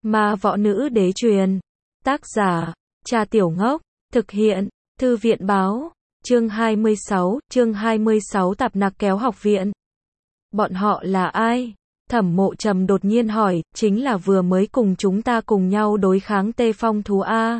Ma võ nữ đế truyền. Tác giả, Cha Tiểu Ngốc. Thực hiện, Thư viện báo. Chương 26 Tạp Nặc Kéo Học Viện. Bọn họ là ai? Thẩm Mộ Trầm đột nhiên hỏi, chính là vừa mới cùng chúng ta cùng nhau đối kháng Tê Phong thú A.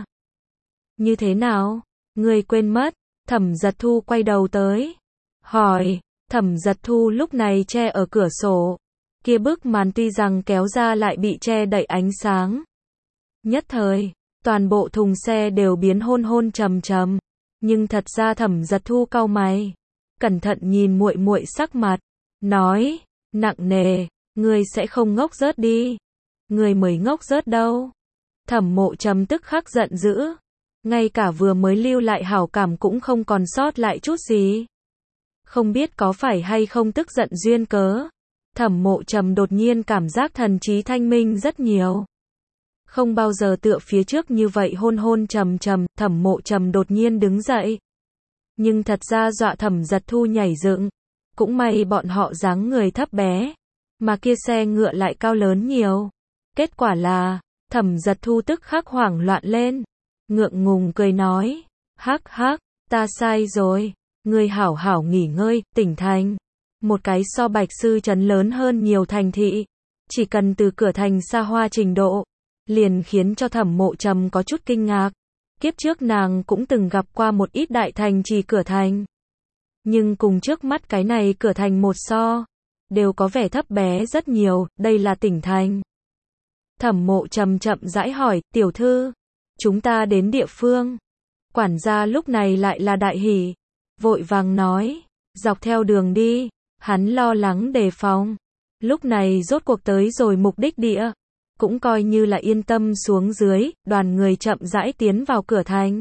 Như thế nào? Ngươi quên mất? Thẩm Giật Thu quay đầu tới. Hỏi, Thẩm Giật Thu lúc này che ở cửa sổ. Kia bức màn tuy rằng kéo ra lại bị che đậy ánh sáng. Nhất thời, toàn bộ thùng xe đều biến hôn hôn trầm trầm. Nhưng thật ra Thẩm Giật Thu cau mày, cẩn thận nhìn muội muội sắc mặt, nói, nặng nề, ngươi sẽ không ngốc rớt đi. Ngươi mới ngốc rớt đâu. Thẩm Mộ Trầm tức khắc giận dữ, ngay cả vừa mới lưu lại hảo cảm cũng không còn sót lại chút gì. Không biết có phải hay không tức giận duyên cớ, Thẩm Mộ Trầm đột nhiên cảm giác thần trí thanh minh rất nhiều. Không bao giờ tựa phía trước như vậy hôn hôn trầm trầm, Thẩm Mộ Trầm đột nhiên đứng dậy. Nhưng thật ra dọa Thẩm Giật Thu nhảy dựng. Cũng may bọn họ dáng người thấp bé, mà kia xe ngựa lại cao lớn nhiều. Kết quả là, Thẩm Giật Thu tức khắc hoảng loạn lên, ngượng ngùng cười nói, hắc hắc, ta sai rồi, ngươi hảo hảo nghỉ ngơi, tỉnh thành. Một cái so Bạch Sư trấn lớn hơn nhiều thành thị, chỉ cần từ cửa thành xa hoa trình độ, liền khiến cho Thẩm Mộ Trầm có chút kinh ngạc. Kiếp trước nàng cũng từng gặp qua một ít đại thành trì cửa thành. Nhưng cùng trước mắt cái này cửa thành một so, đều có vẻ thấp bé rất nhiều, đây là tỉnh thành. Thẩm Mộ Trầm chậm rãi hỏi, tiểu thư, chúng ta đến địa phương. Quản gia lúc này lại là đại hỉ, vội vàng nói, dọc theo đường đi, hắn lo lắng đề phòng. Lúc này rốt cuộc tới rồi mục đích địa, cũng coi như là yên tâm xuống dưới, đoàn người chậm rãi tiến vào cửa thành.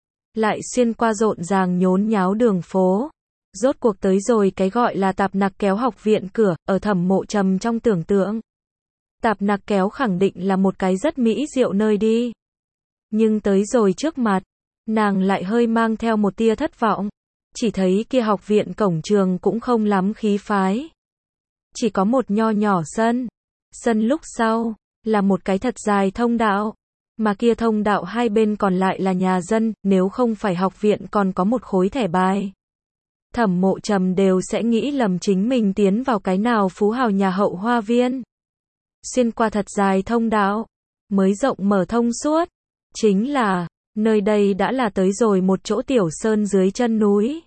Lại xuyên qua rộn ràng nhốn nháo đường phố. Rốt cuộc tới rồi cái gọi là Tạp Nặc Kéo Học Viện cửa, ở Thẩm Mộ Trầm trong tưởng tượng. Tạp Nặc Kéo khẳng định là một cái rất mỹ diệu nơi đi. Nhưng tới rồi trước mặt, nàng lại hơi mang theo một tia thất vọng. Chỉ thấy kia học viện cổng trường cũng không lắm khí phái. Chỉ có một nho nhỏ sân. Sân lúc sau, là một cái thật dài thông đạo. Mà kia thông đạo hai bên còn lại là nhà dân, nếu không phải học viện còn có một khối thẻ bài. Thẩm Mộ Trầm đều sẽ nghĩ lầm chính mình tiến vào cái nào phú hào nhà hậu hoa viên. Xuyên qua thật dài thông đạo, mới rộng mở thông suốt. Chính là, nơi đây đã là tới rồi một chỗ tiểu sơn dưới chân núi.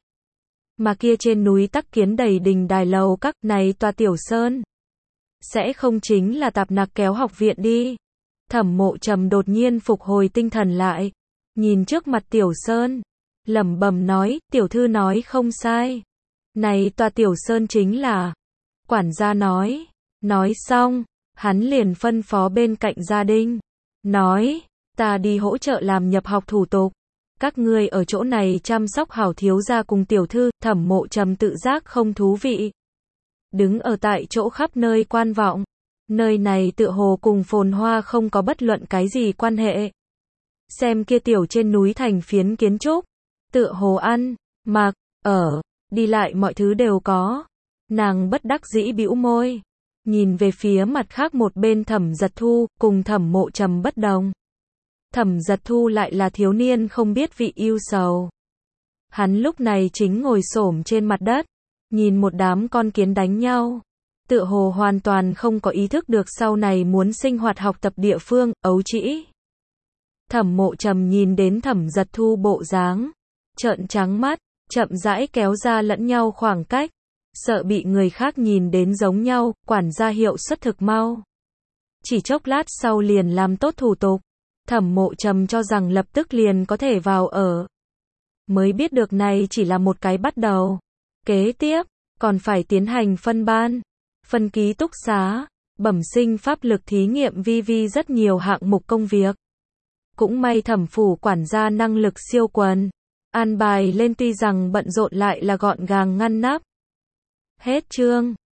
Mà kia trên núi tắc kiến đầy đình đài lầu các này tòa tiểu sơn. Sẽ không chính là Tạp Nặc Kéo Học Viện đi. Thẩm Mộ Trầm đột nhiên phục hồi tinh thần lại. Nhìn trước mặt tiểu sơn. Lẩm bẩm nói, tiểu thư nói không sai. Này tòa tiểu sơn chính là. Quản gia nói. Nói xong, hắn liền phân phó bên cạnh gia đình. Nói, ta đi hỗ trợ làm nhập học thủ tục. Các ngươi ở chỗ này chăm sóc hảo thiếu gia cùng tiểu thư. Thẩm Mộ Trầm tự giác không thú vị. Đứng ở tại chỗ khắp nơi quan vọng. Nơi này tựa hồ cùng phồn hoa không có bất luận cái gì quan hệ. Xem kia tiểu trên núi thành phiến kiến trúc. Tựa hồ ăn, mặc, ở, đi lại mọi thứ đều có. Nàng bất đắc dĩ bĩu môi. Nhìn về phía mặt khác một bên Thẩm Giật Thu, cùng Thẩm Mộ Trầm bất đồng. Thẩm Giật Thu lại là thiếu niên không biết vị ưu sầu. Hắn lúc này chính ngồi xổm trên mặt đất, nhìn một đám con kiến đánh nhau. Tựa hồ hoàn toàn không có ý thức được sau này muốn sinh hoạt học tập địa phương, ấu trĩ. Thẩm Mộ Trầm nhìn đến Thẩm Giật Thu bộ dáng, trợn trắng mắt, chậm rãi kéo ra lẫn nhau khoảng cách. Sợ bị người khác nhìn đến giống nhau, quản gia hiệu suất thực mau. Chỉ chốc lát sau liền làm tốt thủ tục. Thẩm Mộ Trầm cho rằng lập tức liền có thể vào ở. Mới biết được này chỉ là một cái bắt đầu. Kế tiếp, còn phải tiến hành phân ban, phân ký túc xá, bẩm sinh pháp lực thí nghiệm vi rất nhiều hạng mục công việc. Cũng may Thẩm phủ quản gia năng lực siêu quần. An bài lên tuy rằng bận rộn lại là gọn gàng ngăn nắp. Hết chương.